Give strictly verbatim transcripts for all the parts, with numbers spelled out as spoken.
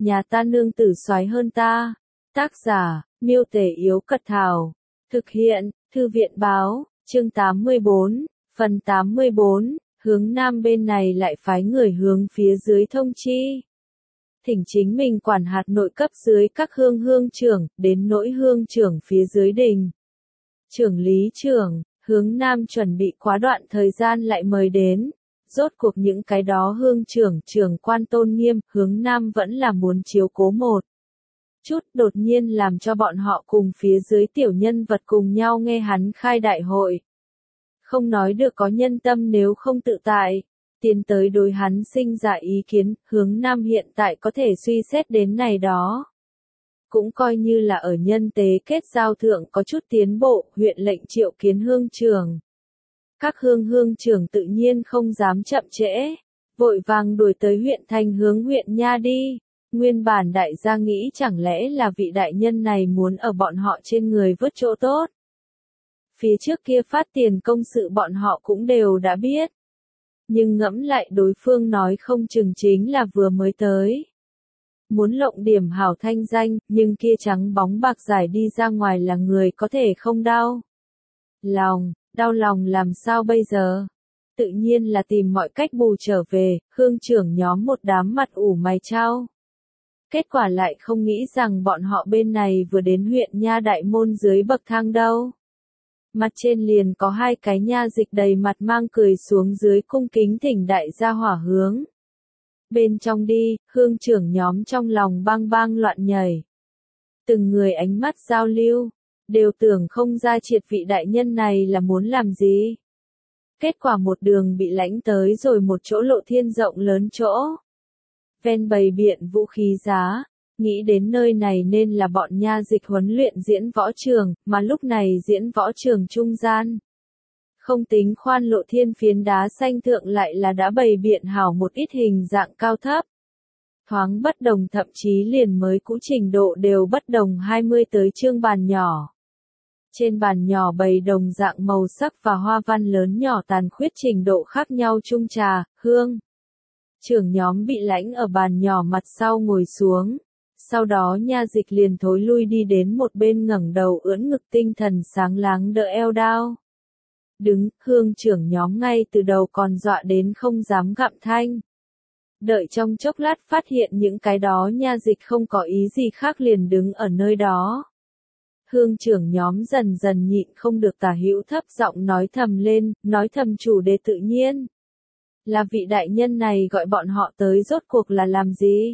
nhà ta nương tử soái hơn ta. Tác giả, Miêu Tể Yếu Cật Thảo. Thực hiện, Thư viện Báo, chương tám mươi bốn, phần tám mươi bốn, hướng nam bên này lại phái người hướng phía dưới thông chi. Thỉnh chính mình quản hạt nội cấp dưới các hương hương trưởng, đến nỗi hương trưởng phía dưới đình. Trưởng lý trưởng, hướng nam chuẩn bị quá đoạn thời gian lại mời đến. Rốt cuộc những cái đó hương trưởng trưởng quan tôn nghiêm, hướng nam vẫn là muốn chiếu cố một chút, đột nhiên làm cho bọn họ cùng phía dưới tiểu nhân vật cùng nhau nghe hắn khai đại hội. Không nói được có nhân tâm nếu không tự tại, tiến tới đối hắn sinh ra ý kiến, hướng nam hiện tại có thể suy xét đến này đó. Cũng coi như là ở nhân tế kết giao thượng có chút tiến bộ, huyện lệnh triệu kiến hương trưởng. Các hương hương trưởng tự nhiên không dám chậm trễ, vội vàng đuổi tới huyện thành hướng huyện nha đi. Nguyên bản đại gia nghĩ chẳng lẽ là vị đại nhân này muốn ở bọn họ trên người vớt chỗ tốt. Phía trước kia phát tiền công sự bọn họ cũng đều đã biết. Nhưng ngẫm lại đối phương nói không chừng chính là vừa mới tới. Muốn lộng điểm hảo thanh danh, nhưng kia trắng bóng bạc giải đi ra ngoài là người có thể không đau lòng, đau lòng làm sao bây giờ? Tự nhiên là tìm mọi cách bù trở về, hương trưởng nhóm một đám mặt ủ mày chau. Kết quả lại không nghĩ rằng bọn họ bên này vừa đến huyện nha đại môn dưới bậc thang đâu. Mặt trên liền có hai cái nha dịch đầy mặt mang cười xuống dưới cung kính thỉnh đại gia hỏa hướng. Bên trong đi, hương trưởng nhóm trong lòng bang bang loạn nhảy. Từng người ánh mắt giao lưu, đều tưởng không ra triệt vị đại nhân này là muốn làm gì. Kết quả một đường bị lãnh tới rồi một chỗ lộ thiên rộng lớn chỗ. Ven bày biện vũ khí giá, nghĩ đến nơi này nên là bọn nha dịch huấn luyện diễn võ trường, mà lúc này diễn võ trường trung gian. Không tính khoan lộ thiên phiến đá xanh thượng lại là đã bày biện hảo một ít hình dạng cao thấp. Thoáng bất đồng thậm chí liền mới cũ trình độ đều bất đồng hai mươi tới chương bàn nhỏ. Trên bàn nhỏ bày đồng dạng màu sắc và hoa văn lớn nhỏ tàn khuyết trình độ khác nhau chung trà, hương. Trưởng nhóm bị lãnh ở bàn nhỏ mặt sau ngồi xuống. Sau đó nha dịch liền thối lui đi đến một bên ngẩng đầu ưỡn ngực tinh thần sáng láng đỡ eo đao. Đứng, hương trưởng nhóm ngay từ đầu còn dọa đến không dám gặm thanh. Đợi trong chốc lát phát hiện những cái đó nha dịch không có ý gì khác liền đứng ở nơi đó. Hương trưởng nhóm dần dần nhịn không được tả hữu thấp giọng nói thầm lên, nói thầm chủ đề tự nhiên. Là vị đại nhân này gọi bọn họ tới rốt cuộc là làm gì?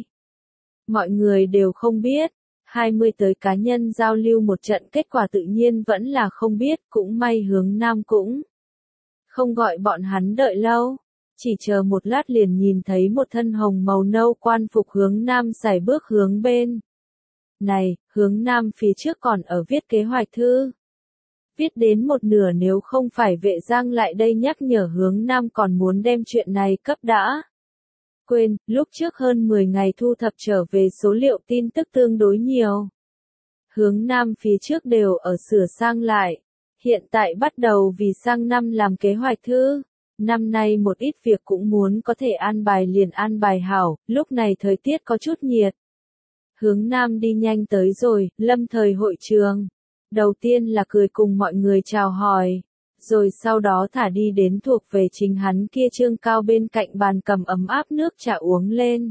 Mọi người đều không biết. hai mươi tới cá nhân giao lưu một trận kết quả tự nhiên vẫn là không biết, cũng may hướng nam cũng không gọi bọn hắn đợi lâu. Chỉ chờ một lát liền nhìn thấy một thân hồng màu nâu quan phục hướng nam sải bước hướng bên. Này, hướng nam phía trước còn ở viết kế hoạch thư. Viết đến một nửa nếu không phải vệ giang lại đây nhắc nhở hướng nam còn muốn đem chuyện này cấp đã. Quên, lúc trước hơn mười ngày thu thập trở về số liệu tin tức tương đối nhiều. Hướng nam phía trước đều ở sửa sang lại. Hiện tại bắt đầu vì sang năm làm kế hoạch thư. Năm nay một ít việc cũng muốn có thể an bài liền an bài hảo, lúc này thời tiết có chút nhiệt. Hướng nam đi nhanh tới rồi, lâm thời hội trường. Đầu tiên là cười cùng mọi người chào hỏi. Rồi sau đó thả đi đến thuộc về chính hắn kia trương cao bên cạnh bàn cầm ấm áp nước trà uống lên.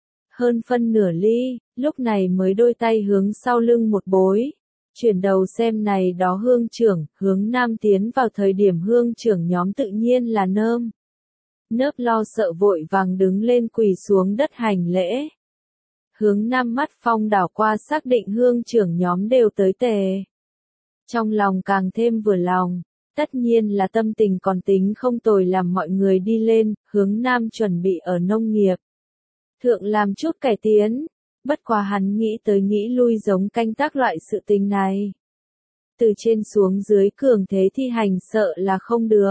Hơn phân nửa ly, lúc này mới đôi tay hướng sau lưng một bối. Chuyển đầu xem này đó hương trưởng, hướng nam tiến vào thời điểm hương trưởng nhóm tự nhiên là nơm. Nớp lo sợ vội vàng đứng lên quỳ xuống đất hành lễ. Hướng nam mắt phong đảo qua xác định hương trưởng nhóm đều tới tề. Trong lòng càng thêm vừa lòng. Tất nhiên là tâm tình còn tính không tồi làm mọi người đi lên, hướng nam chuẩn bị ở nông nghiệp. Thượng làm chút cải tiến, bất quá hắn nghĩ tới nghĩ lui giống canh tác loại sự tình này. Từ trên xuống dưới cường thế thi hành sợ là không được.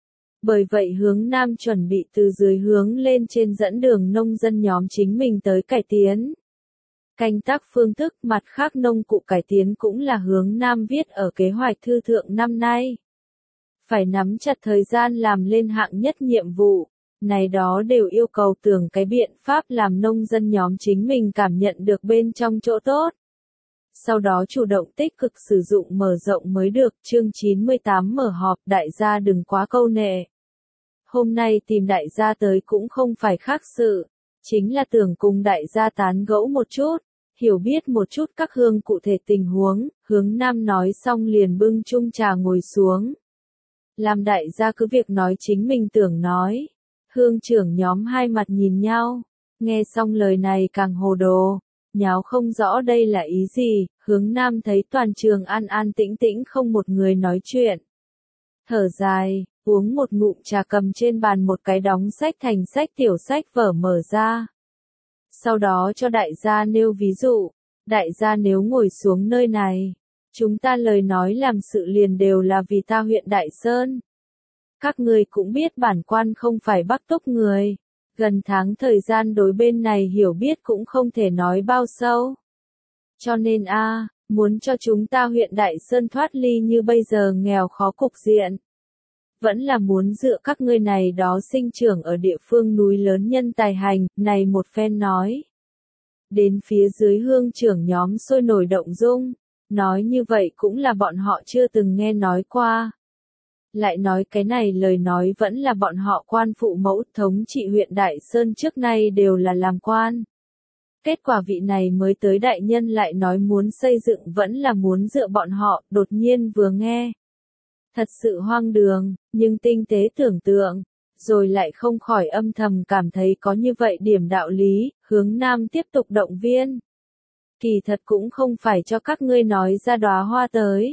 Bởi vậy hướng nam chuẩn bị từ dưới hướng lên trên dẫn đường nông dân nhóm chính mình tới cải tiến. Canh tác phương thức mặt khác nông cụ cải tiến cũng là hướng nam viết ở kế hoạch thư thượng năm nay. Phải nắm chặt thời gian làm lên hạng nhất nhiệm vụ, Này đó đều yêu cầu tưởng cái biện pháp làm nông dân nhóm chính mình cảm nhận được bên trong chỗ tốt. Sau đó chủ động tích cực sử dụng mở rộng mới được. Chương chín mươi tám mở họp, đại gia đừng quá câu nệ. Hôm nay tìm đại gia tới cũng không phải khác sự, chính là tưởng cùng đại gia tán gẫu một chút, hiểu biết một chút các hương cụ thể tình huống. Hướng Nam nói xong liền bưng chung trà ngồi xuống. Làm đại gia cứ việc nói chính mình tưởng nói. Hương trưởng nhóm hai mặt nhìn nhau, nghe xong lời này càng hồ đồ, nháo không rõ đây là ý gì. Hướng Nam thấy toàn trường an an tĩnh tĩnh không một người nói chuyện. Thở dài, uống một ngụm trà, cầm trên bàn một cái đóng sách thành sách tiểu sách vở mở ra. Sau đó cho đại gia nêu ví dụ, đại gia nếu ngồi xuống nơi này, chúng ta lời nói làm sự liền đều là vì ta huyện Đại Sơn. Các ngươi cũng biết bản quan không phải Bắc Túc người, gần tháng thời gian đối bên này hiểu biết cũng không thể nói bao sâu. Cho nên a, muốn cho chúng ta huyện Đại Sơn thoát ly như bây giờ nghèo khó cục diện. Vẫn là muốn dựa các ngươi này đó sinh trưởng ở địa phương núi lớn nhân tài hành, này một phen nói. Đến phía dưới hương trưởng nhóm sôi nổi động dung, nói như vậy cũng là bọn họ chưa từng nghe nói qua. Lại nói cái này lời nói vẫn là bọn họ quan phụ mẫu thống trị huyện Đại Sơn trước nay đều là làm quan. Kết quả vị này mới tới đại nhân lại nói muốn xây dựng vẫn là muốn dựa bọn họ, đột nhiên vừa nghe. Thật sự hoang đường, nhưng tinh tế tưởng tượng, rồi lại không khỏi âm thầm cảm thấy có như vậy điểm đạo lý. Hướng Nam tiếp tục động viên. Kỳ thật cũng không phải cho các ngươi nói ra đóa hoa tới.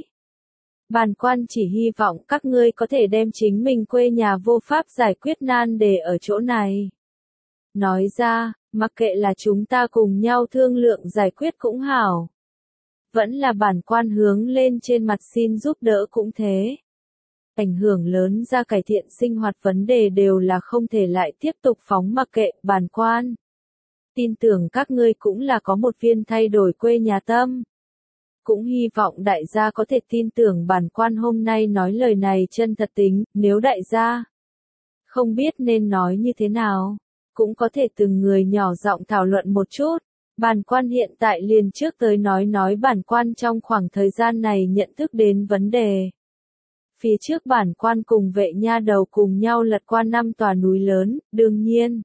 Bản quan chỉ hy vọng các ngươi có thể đem chính mình quê nhà vô pháp giải quyết nan đề ở chỗ này. Nói ra, mặc kệ là chúng ta cùng nhau thương lượng giải quyết cũng hảo. Vẫn là bản quan hướng lên trên mặt xin giúp đỡ cũng thế. Ảnh hưởng lớn ra cải thiện sinh hoạt vấn đề đều là không thể lại tiếp tục phóng mặc kệ. Bản quan tin tưởng các ngươi cũng là có một viên thay đổi quê nhà tâm. Cũng hy vọng đại gia có thể tin tưởng bản quan hôm nay nói lời này chân thật tính. Nếu đại gia không biết nên nói như thế nào, cũng có thể từng người nhỏ giọng thảo luận một chút. Bản quan hiện tại liền trước tới nói nói bản quan trong khoảng thời gian này nhận thức đến vấn đề. Phía trước bản quan cùng vệ nha đầu cùng nhau lật qua năm tòa núi lớn, đương nhiên.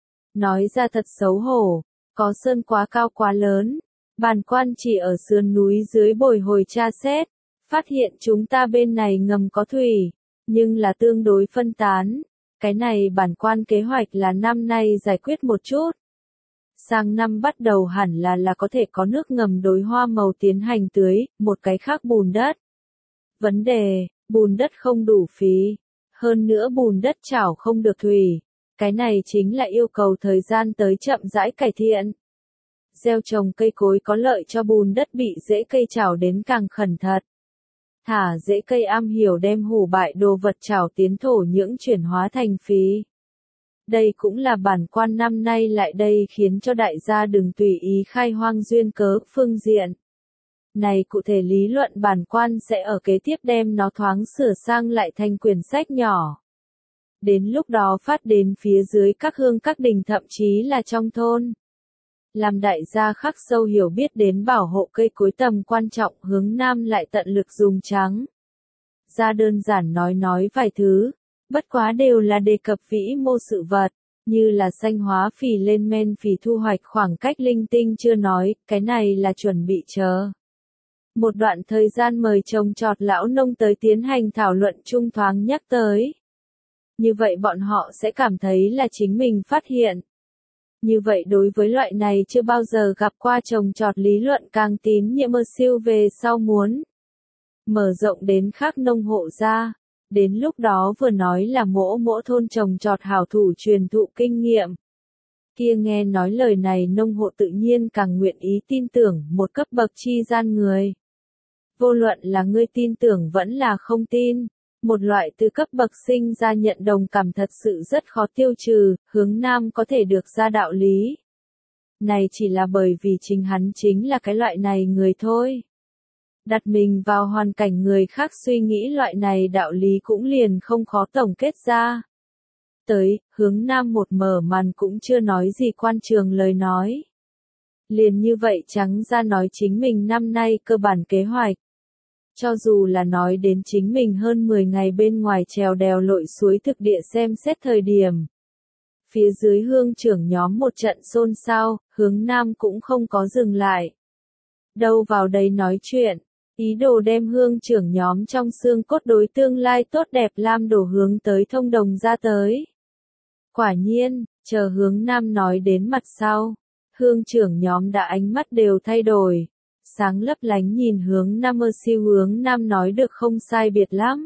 Nói ra thật xấu hổ, có sơn quá cao quá lớn. Bản quan chỉ ở sườn núi dưới bồi hồi tra xét, phát hiện chúng ta bên này ngầm có thủy, nhưng là tương đối phân tán. Cái này bản quan kế hoạch là năm nay giải quyết một chút. Sang năm bắt đầu hẳn là là có thể có nước ngầm đối hoa màu tiến hành tưới, một cái khác bùn đất. Vấn đề, bùn đất không đủ phí, hơn nữa bùn đất chảo không được thủy. Cái này chính là yêu cầu thời gian tới chậm rãi cải thiện. Gieo trồng cây cối có lợi cho bùn đất bị rễ cây chảo đến càng khẩn thật. Thả rễ cây am hiểu đem hủ bại đồ vật chảo tiến thổ nhưỡng chuyển hóa thành phí. Đây cũng là bản quan năm nay lại đây khiến cho đại gia đừng tùy ý khai hoang duyên cớ phương diện. Này cụ thể lý luận bản quan sẽ ở kế tiếp đem nó thoáng sửa sang lại thành quyển sách nhỏ. Đến lúc đó phát đến phía dưới các hương các đình thậm chí là trong thôn. Làm đại gia khắc sâu hiểu biết đến bảo hộ cây cối tầm quan trọng. Hướng Nam lại tận lực dùng trắng ra đơn giản nói nói vài thứ, bất quá đều là đề cập vĩ mô sự vật, như là xanh hóa phì lên men phì thu hoạch khoảng cách linh tinh chưa nói, cái này là chuẩn bị chờ. Một đoạn thời gian mời trồng trọt lão nông tới tiến hành thảo luận chung thoáng nhắc tới. Như vậy bọn họ sẽ cảm thấy là chính mình phát hiện. Như vậy đối với loại này chưa bao giờ gặp qua trồng trọt lý luận càng tín nhiệm mơ siêu về sau muốn mở rộng đến khác nông hộ ra. Đến lúc đó vừa nói là mỗi mỗi thôn trồng trọt hảo thủ truyền thụ kinh nghiệm. Kia nghe nói lời này nông hộ tự nhiên càng nguyện ý tin tưởng một cấp bậc chi gian người. Vô luận là ngươi tin tưởng vẫn là không tin. Một loại từ cấp bậc sinh ra nhận đồng cảm thật sự rất khó tiêu trừ. Hướng Nam có thể được ra đạo lý. Này chỉ là bởi vì chính hắn chính là cái loại này người thôi. Đặt mình vào hoàn cảnh người khác suy nghĩ loại này đạo lý cũng liền không khó tổng kết ra. tới, Hướng Nam một mở màn cũng chưa nói gì quan trường lời nói. Liền như vậy trắng ra nói chính mình năm nay cơ bản kế hoạch. Cho dù là nói đến chính mình hơn mười ngày bên ngoài trèo đèo lội suối thực địa xem xét thời điểm. Phía dưới hương trưởng nhóm một trận xôn xao, Hướng Nam cũng không có dừng lại. Đâu vào đây nói chuyện, ý đồ đem hương trưởng nhóm trong xương cốt đối tương lai tốt đẹp lam đổ hướng tới thông đồng ra tới. Quả nhiên, chờ Hướng Nam nói đến mặt sau, hương trưởng nhóm đã ánh mắt đều thay đổi. Sáng lấp lánh nhìn Hướng Nam ơ siêu Hướng Nam nói được không sai biệt lắm.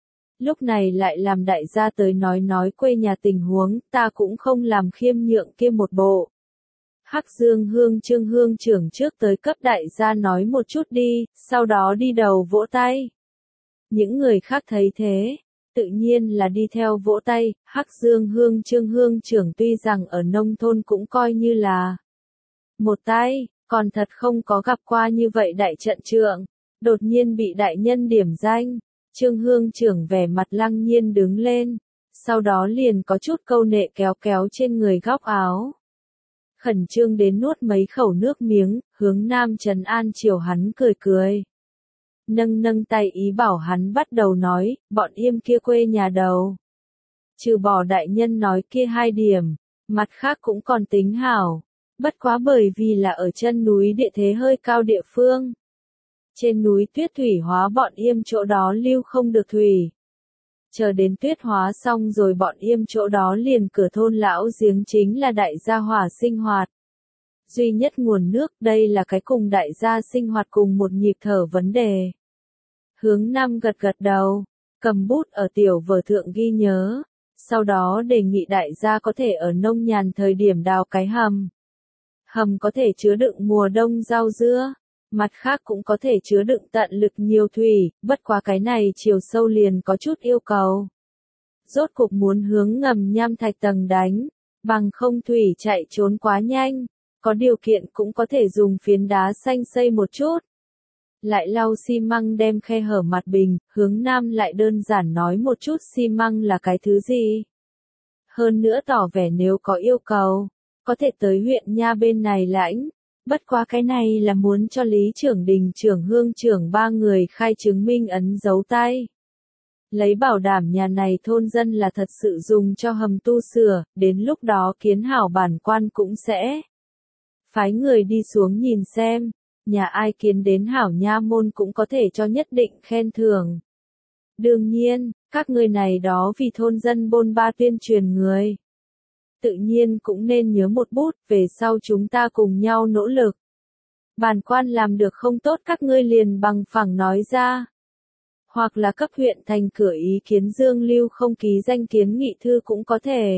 Lúc này lại làm đại gia tới nói nói quê nhà tình huống, ta cũng không làm khiêm nhượng kia một bộ. Hắc Dương Hương Trương Hương trưởng trước tới cấp đại gia nói một chút đi, sau đó đi đầu vỗ tay. Những người khác thấy thế, tự nhiên là đi theo vỗ tay. Hắc Dương Hương Trương Hương trưởng tuy rằng ở nông thôn cũng coi như là một tay, còn thật không có gặp qua như vậy đại trận trượng, đột nhiên bị đại nhân điểm danh. Trương Hương trưởng vẻ mặt lăng nhiên đứng lên, sau đó liền có chút câu nệ kéo kéo trên người góc áo. Khẩn trương đến nuốt mấy khẩu nước miếng, Hướng Nam trấn an chiều hắn cười cười. Nâng nâng tay ý bảo hắn bắt đầu nói, bọn yêm kia quê nhà đầu. Trừ bỏ đại nhân nói kia hai điểm, mặt khác cũng còn tính hảo, bất quá bởi vì là ở chân núi địa thế hơi cao địa phương. Trên núi tuyết thủy hóa bọn yêm chỗ đó lưu không được thủy. Chờ đến tuyết hóa xong rồi bọn yêm chỗ đó liền cửa thôn lão giếng chính là đại gia hỏa sinh hoạt. Duy nhất nguồn nước đây là cái cùng đại gia sinh hoạt cùng một nhịp thở vấn đề. Hướng Nam gật gật đầu, cầm bút ở tiểu vở thượng ghi nhớ, sau đó đề nghị đại gia có thể ở nông nhàn thời điểm đào cái hầm. Hầm có thể chứa đựng mùa đông rau dưa. Mặt khác cũng có thể chứa đựng tận lực nhiều thủy, bất quá cái này chiều sâu liền có chút yêu cầu. Rốt cục muốn hướng ngầm nham thạch tầng đánh, bằng không thủy chạy trốn quá nhanh, có điều kiện cũng có thể dùng phiến đá xanh xây một chút. Lại lau xi măng đem khe hở mặt bình, Hướng Nam lại đơn giản nói một chút xi măng là cái thứ gì. Hơn nữa tỏ vẻ nếu có yêu cầu, có thể tới huyện nha bên này lãnh. Bất quá cái này là muốn cho Lý trưởng đình trưởng hương trưởng ba người khai chứng minh ấn dấu tay. Lấy bảo đảm nhà này thôn dân là thật sự dùng cho hầm tu sửa, đến lúc đó kiến hảo bản quan cũng sẽ phái người đi xuống nhìn xem, nhà ai kiến đến hảo nha môn cũng có thể cho nhất định khen thưởng. Đương nhiên, các người này đó vì thôn dân bôn ba tuyên truyền người. Tự nhiên cũng nên nhớ một bút, về sau chúng ta cùng nhau nỗ lực. Bản quan làm được không tốt các ngươi liền bằng phẳng nói ra. Hoặc là cấp huyện thành cửa ý kiến dương lưu không ký danh kiến nghị thư cũng có thể.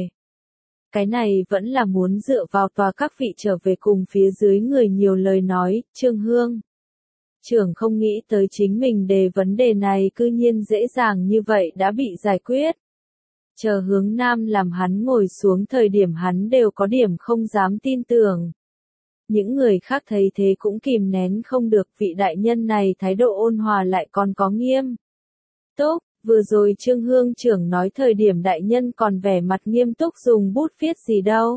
Cái này vẫn là muốn dựa vào tòa các vị trở về cùng phía dưới người nhiều lời nói, Trương Hương. Trưởng không nghĩ tới chính mình đề vấn đề này cư nhiên dễ dàng như vậy đã bị giải quyết. Chờ Hướng Nam làm hắn ngồi xuống thời điểm hắn đều có điểm không dám tin tưởng. Những người khác thấy thế cũng kìm nén không được vị đại nhân này thái độ ôn hòa lại còn có nghiêm. Tốt, vừa rồi Trương Hương trưởng nói thời điểm đại nhân còn vẻ mặt nghiêm túc dùng bút viết gì đâu.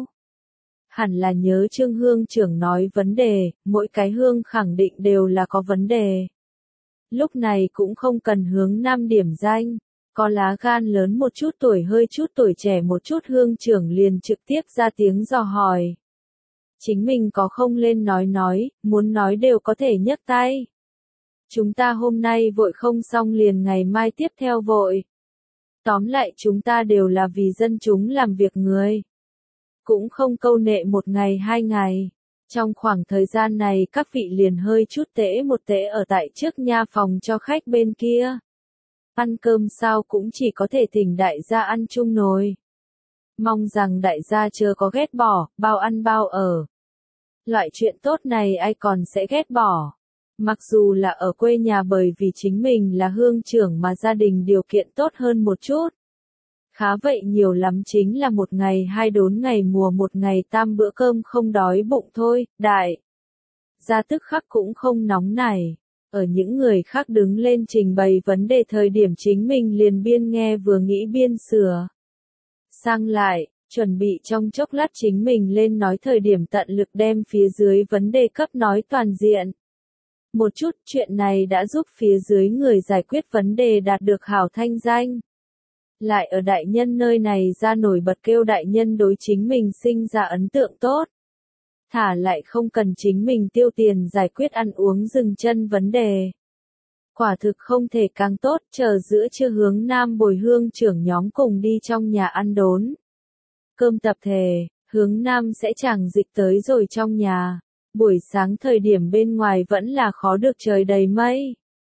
Hẳn là nhớ Trương Hương trưởng nói vấn đề, mỗi cái hương khẳng định đều là có vấn đề. Lúc này cũng không cần Hướng Nam điểm danh. Có lá gan lớn một chút tuổi hơi chút tuổi trẻ một chút hương trưởng liền trực tiếp ra tiếng dò hỏi. Chính mình có không lên nói nói, muốn nói đều có thể nhấc tay. Chúng ta hôm nay vội không xong liền ngày mai tiếp theo vội. Tóm lại chúng ta đều là vì dân chúng làm việc người. Cũng không câu nệ một ngày hai ngày. Trong khoảng thời gian này các vị liền hơi chút tễ một tễ ở tại trước nha phòng cho khách bên kia. Ăn cơm sao cũng chỉ có thể thỉnh đại gia ăn chung nồi. Mong rằng đại gia chưa có ghét bỏ, bao ăn bao ở. Loại chuyện tốt này ai còn sẽ ghét bỏ. Mặc dù là ở quê nhà bởi vì chính mình là hương trưởng mà gia đình điều kiện tốt hơn một chút. Khá vậy nhiều lắm chính là một ngày hai đốn ngày mùa một ngày tam bữa cơm không đói bụng thôi, đại. Gia tức khắc cũng không nóng nảy. Ở những người khác đứng lên trình bày vấn đề thời điểm chính mình liền biên nghe vừa nghĩ biên sửa. sang lại, chuẩn bị trong chốc lát chính mình lên nói thời điểm tận lực đem phía dưới vấn đề cấp nói toàn diện. Một chút chuyện này đã giúp phía dưới người giải quyết vấn đề đạt được hảo thanh danh. Lại ở đại nhân nơi này ra nổi bật kêu đại nhân đối chính mình sinh ra ấn tượng tốt. Thả lại không cần chính mình tiêu tiền giải quyết ăn uống dừng chân vấn đề. Quả thực không thể càng tốt, chờ giữa trưa hướng nam bồi hương trưởng nhóm cùng đi trong nhà ăn đốn. Cơm tập thể, hướng nam sẽ chẳng dịch tới rồi trong nhà. Buổi sáng thời điểm bên ngoài vẫn là khó được trời đầy mây.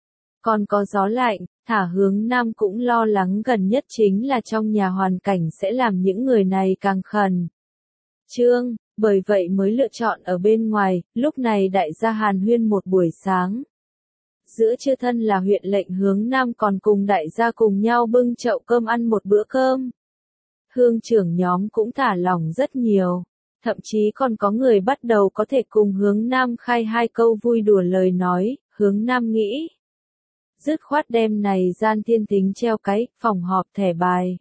Còn có gió lạnh, thả hướng nam cũng lo lắng gần nhất chính là trong nhà hoàn cảnh sẽ làm những người này càng khẩn trương, bởi vậy mới lựa chọn ở bên ngoài, lúc này đại gia hàn huyên một buổi sáng. Giữa trưa thân là huyện lệnh hướng nam còn cùng đại gia cùng nhau bưng chậu cơm ăn một bữa cơm. Hương trưởng nhóm cũng thả lỏng rất nhiều. Thậm chí còn có người bắt đầu có thể cùng hướng nam khai hai câu vui đùa lời nói, hướng nam nghĩ. Dứt khoát đem này gian thiên tính treo cái, phòng họp thẻ bài.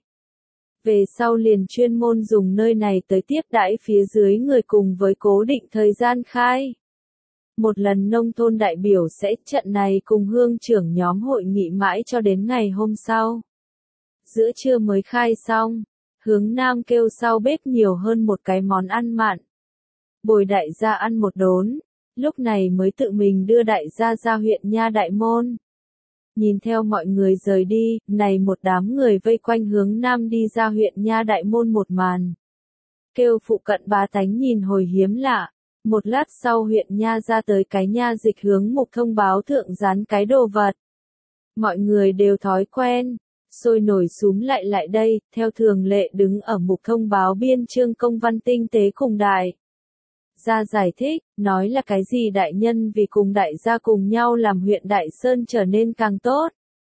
Về sau liền chuyên môn dùng nơi này tới tiếp đãi phía dưới người cùng với cố định thời gian khai. Một lần nông thôn đại biểu sẽ trận này cùng hương trưởng nhóm hội nghị mãi cho đến ngày hôm sau. Giữa trưa mới khai xong. Hướng nam kêu sau bếp nhiều hơn một cái món ăn mặn. Bồi đại gia ăn một đốn, lúc này mới tự mình đưa đại gia ra huyện nha đại môn. Nhìn theo mọi người rời đi, này một đám người vây quanh hướng nam đi ra huyện nha đại môn một màn. Kêu phụ cận bá tánh nhìn hồi hiếm lạ, một lát sau huyện nha ra tới cái nha dịch hướng mục thông báo thượng dán cái đồ vật. Mọi người đều thói quen. Sôi nổi súm lại lại đây, theo thường lệ đứng ở mục thông báo biên chương công văn tinh tế cùng đại. Gia giải thích, nói là cái gì đại nhân vì cùng đại gia cùng nhau làm huyện Đại Sơn trở nên càng tốt.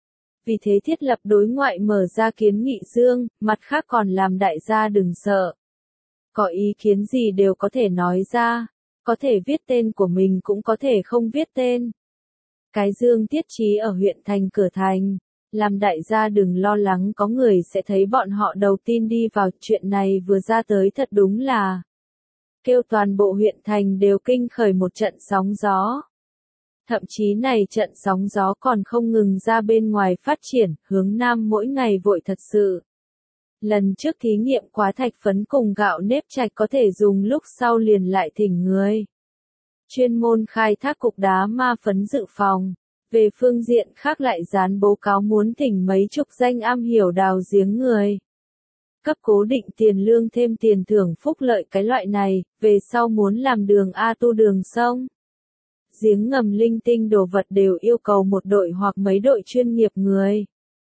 Vì thế thiết lập đối ngoại mở ra kiến nghị dương, mặt khác còn làm đại gia đừng sợ. Có ý kiến gì đều có thể nói ra, có thể viết tên của mình cũng có thể không viết tên. Cái dương tiết trí ở huyện thành cửa thành. Làm đại gia đừng lo lắng có người sẽ thấy bọn họ đầu tin đi vào chuyện này vừa ra tới thật đúng là. Kêu toàn bộ huyện thành đều kinh khởi một trận sóng gió. Thậm chí này trận sóng gió còn không ngừng ra bên ngoài phát triển, hướng nam mỗi ngày vội thật sự. Lần trước thí nghiệm quá thạch phấn cùng gạo nếp chạch có thể dùng lúc sau liền lại thỉnh người. Chuyên môn khai thác cục đá ma phấn dự phòng. Về phương diện khác lại dán báo cáo muốn thỉnh mấy chục danh am hiểu đào giếng người. Cấp cố định tiền lương thêm tiền thưởng phúc lợi cái loại này, về sau muốn làm đường A tu đường sông. Giếng ngầm linh tinh đồ vật đều yêu cầu một đội hoặc mấy đội chuyên nghiệp người.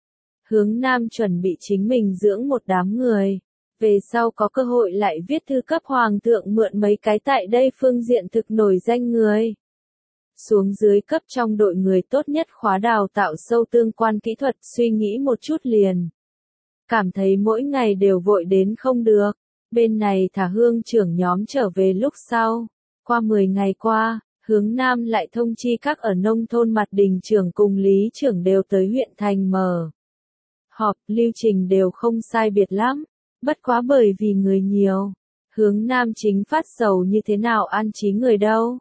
Hướng nam chuẩn bị chính mình dưỡng một đám người. Về sau có cơ hội lại viết thư cấp hoàng thượng mượn mấy cái tại đây phương diện thực nổi danh người. Xuống dưới cấp trong đội người tốt nhất khóa đào tạo sâu tương quan kỹ thuật suy nghĩ một chút liền. Cảm thấy mỗi ngày đều vội đến không được. Bên này thả hương trưởng nhóm trở về lúc sau. Qua mười ngày qua, hướng nam lại thông chi các ở nông thôn mặt đình trưởng cùng lý trưởng đều tới huyện thành mở. Họp, lưu trình đều không sai biệt lắm. Bất quá bởi vì người nhiều. Hướng nam chính phát sầu như thế nào an trí người đâu.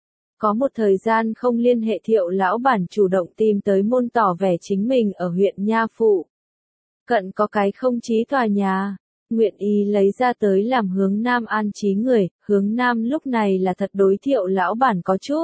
Có một thời gian không liên hệ Thiệu lão bản chủ động tìm tới môn tỏ vẻ chính mình ở huyện Nha Phụ. Cận có cái không chí tòa nhà, nguyện ý lấy ra tới làm hướng nam an trí người, hướng nam lúc này là thật đối Thiệu lão bản có chút.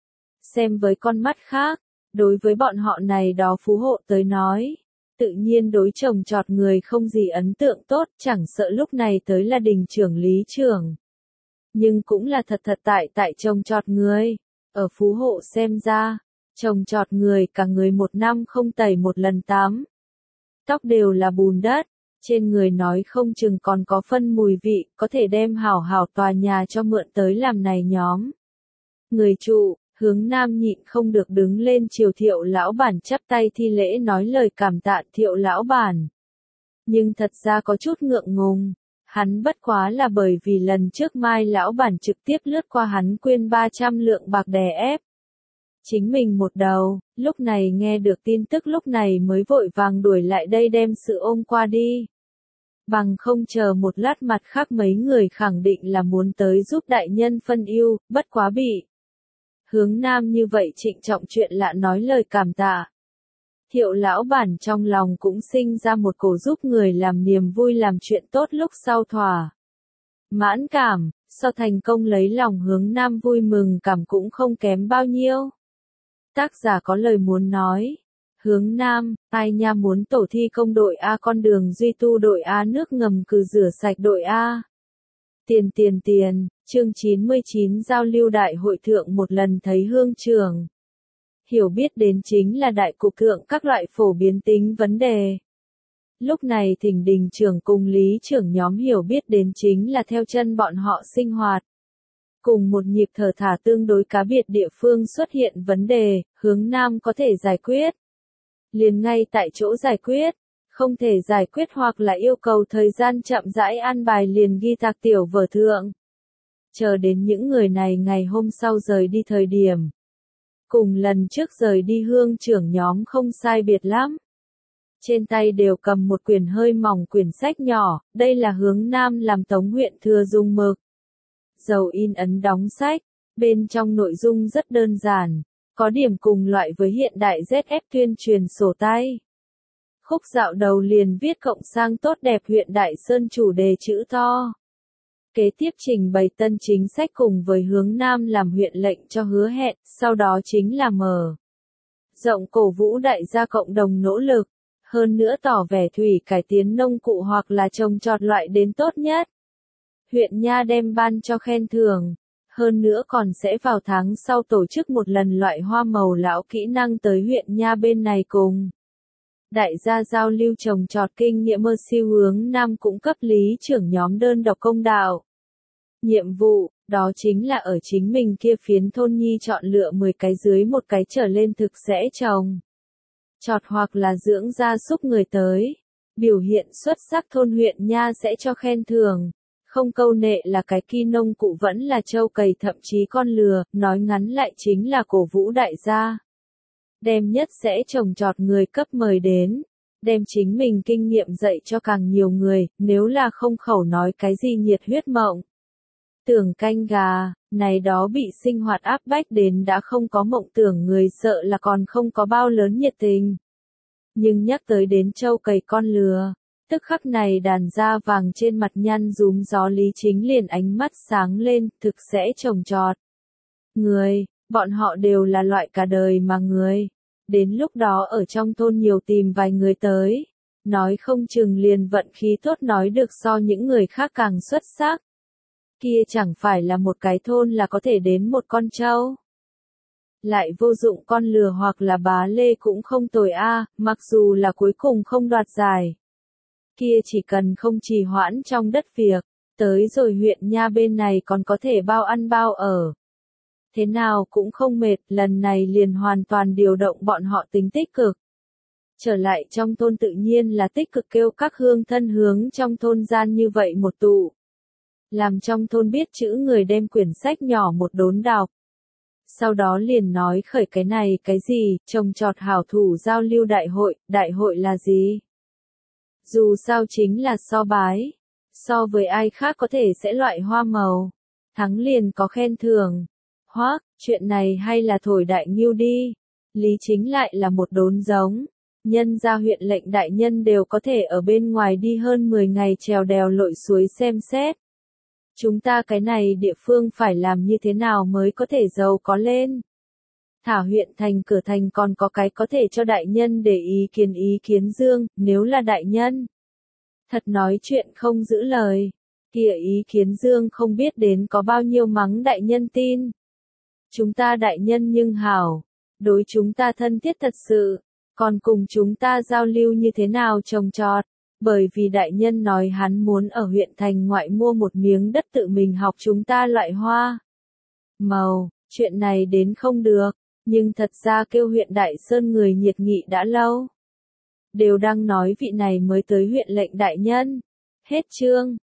Xem với con mắt khác, đối với bọn họ này đó phú hộ tới nói, tự nhiên đối chồng trọt người không gì ấn tượng tốt, chẳng sợ lúc này tới là đình trưởng lý trưởng. Nhưng cũng là thật thật tại tại trồng trọt người. Ở phú hộ xem ra, trồng trọt người cả người một năm không tẩy một lần tắm. Tóc đều là bùn đất, trên người nói không chừng còn có phân mùi vị, có thể đem hảo hảo tòa nhà cho mượn tới làm này nhóm. Người trụ, hướng nam nhịn không được đứng lên chiều Thiệu lão bản chắp tay thi lễ nói lời cảm tạ Thiệu lão bản. Nhưng thật ra có chút ngượng ngùng. Hắn bất quá là bởi vì lần trước Mai lão bản trực tiếp lướt qua hắn quyên ba trăm lượng bạc đè ép. Chính mình một đầu, lúc này nghe được tin tức lúc này mới vội vàng đuổi lại đây đem sự ôm qua đi. Bằng không chờ một lát mặt khác mấy người khẳng định là muốn tới giúp đại nhân phân ưu, bất quá bị. Hướng Nam như vậy trịnh trọng chuyện lạ nói lời cảm tạ. Thiệu lão bản trong lòng cũng sinh ra một cổ giúp người làm niềm vui làm chuyện tốt lúc sau thỏa. Mãn cảm, sau thành công lấy lòng Hướng Nam vui mừng cảm cũng không kém bao nhiêu. Tác giả có lời muốn nói. Hướng Nam, ai nha muốn tổ thi công đội A con đường duy tu đội A nước ngầm cừ rửa sạch đội A. Tiền tiền tiền, chương chín mươi chín giao lưu đại hội thượng một lần thấy hương trường. Hiểu biết đến chính là đại cục thượng các loại phổ biến tính vấn đề. Lúc này thỉnh đình trưởng cùng lý trưởng nhóm hiểu biết đến chính là theo chân bọn họ sinh hoạt. Cùng một nhịp thở thả tương đối cá biệt địa phương xuất hiện vấn đề, Hướng Nam có thể giải quyết. Liền ngay tại chỗ giải quyết, không thể giải quyết hoặc là yêu cầu thời gian chậm rãi an bài liền ghi tạc tiểu vở thượng. Chờ đến những người này ngày hôm sau rời đi thời điểm. Cùng lần trước rời đi hương trưởng nhóm không sai biệt lắm. Trên tay đều cầm một quyển hơi mỏng quyển sách nhỏ, đây là Hướng Nam làm Tống huyện thừa dùng mực. Dầu in ấn đóng sách, bên trong nội dung rất đơn giản, có điểm cùng loại với hiện đại dét ép tuyên truyền sổ tay. Khúc dạo đầu liền viết cộng sang tốt đẹp huyện Đại Sơn chủ đề chữ to. Kế tiếp trình bày tân chính sách cùng với Hướng Nam làm huyện lệnh cho hứa hẹn, sau đó chính là mở rộng cổ vũ đại gia cộng đồng nỗ lực, hơn nữa tỏ vẻ thủy cải tiến nông cụ hoặc là trồng trọt loại đến tốt nhất. Huyện nha đem ban cho khen thưởng, hơn nữa còn sẽ vào tháng sau tổ chức một lần loại hoa màu lão kỹ năng tới huyện nha bên này cùng. Đại gia giao lưu trồng trọt kinh nghiệm mơ siêu Hướng Nam cũng cấp lý trưởng nhóm đơn độc công đạo. Nhiệm vụ, đó chính là ở chính mình kia phiến thôn nhi chọn lựa mười cái dưới một cái trở lên thực sẽ trồng. Trọt hoặc là dưỡng gia súc người tới. Biểu hiện xuất sắc thôn huyện nha sẽ cho khen thưởng. Không câu nệ là cái kỳ nông cụ vẫn là trâu cày thậm chí con lừa, nói ngắn lại chính là cổ vũ đại gia. Đem nhất sẽ trồng trọt người cấp mời đến. Đem chính mình kinh nghiệm dạy cho càng nhiều người, nếu là không khẩu nói cái gì nhiệt huyết mộng. Tưởng canh gà, này đó bị sinh hoạt áp bách đến đã không có mộng tưởng người sợ là còn không có bao lớn nhiệt tình. Nhưng nhắc tới đến trâu cày con lừa, tức khắc này đàn da vàng trên mặt nhăn rúm gió Lý Chính liền ánh mắt sáng lên, thực sẽ trồng trọt. Người, bọn họ đều là loại cả đời mà người. Đến lúc đó ở trong thôn nhiều tìm vài người tới. Nói không chừng liền vận khí tốt nói được so những người khác càng xuất sắc. Kia chẳng phải là một cái thôn là có thể đến một con trâu. Lại vô dụng con lừa hoặc là bá lê cũng không tồi a, mặc dù là cuối cùng không đoạt giải. Kia chỉ cần không trì hoãn trong đất việc, tới rồi huyện nha bên này còn có thể bao ăn bao ở. Thế nào cũng không mệt, lần này liền hoàn toàn điều động bọn họ tính tích cực. Trở lại trong thôn tự nhiên là tích cực kêu các hương thân hướng trong thôn gian như vậy một tụ. Làm trong thôn biết chữ người đem quyển sách nhỏ một đốn đọc. Sau đó liền nói khởi cái này cái gì, trồng trọt hảo thủ giao lưu đại hội, đại hội là gì? Dù sao chính là so bái. So với ai khác có thể sẽ loại hoa màu. Thắng liền có khen thưởng. Hoác, chuyện này hay là thổi đại nghiêu đi. Lý Chính lại là một đốn giống. Nhân gia huyện lệnh đại nhân đều có thể ở bên ngoài đi hơn mười ngày trèo đèo lội suối xem xét. Chúng ta cái này địa phương phải làm như thế nào mới có thể giàu có lên. Thả huyện thành cửa thành còn có cái có thể cho đại nhân để ý kiến ý kiến dương, nếu là đại nhân. Thật nói chuyện không giữ lời. Kia ý kiến dương không biết đến có bao nhiêu mắng đại nhân tin. Chúng ta đại nhân nhưng hảo. Đối chúng ta thân thiết thật sự. Còn cùng chúng ta giao lưu như thế nào trồng trọt. Bởi vì đại nhân nói hắn muốn ở huyện thành ngoại mua một miếng đất tự mình học chúng ta loại hoa. Màu, chuyện này đến không được, nhưng thật ra kêu huyện Đại Sơn người nhiệt nghị đã lâu. Đều đang nói vị này mới tới huyện lệnh đại nhân. Hết chương.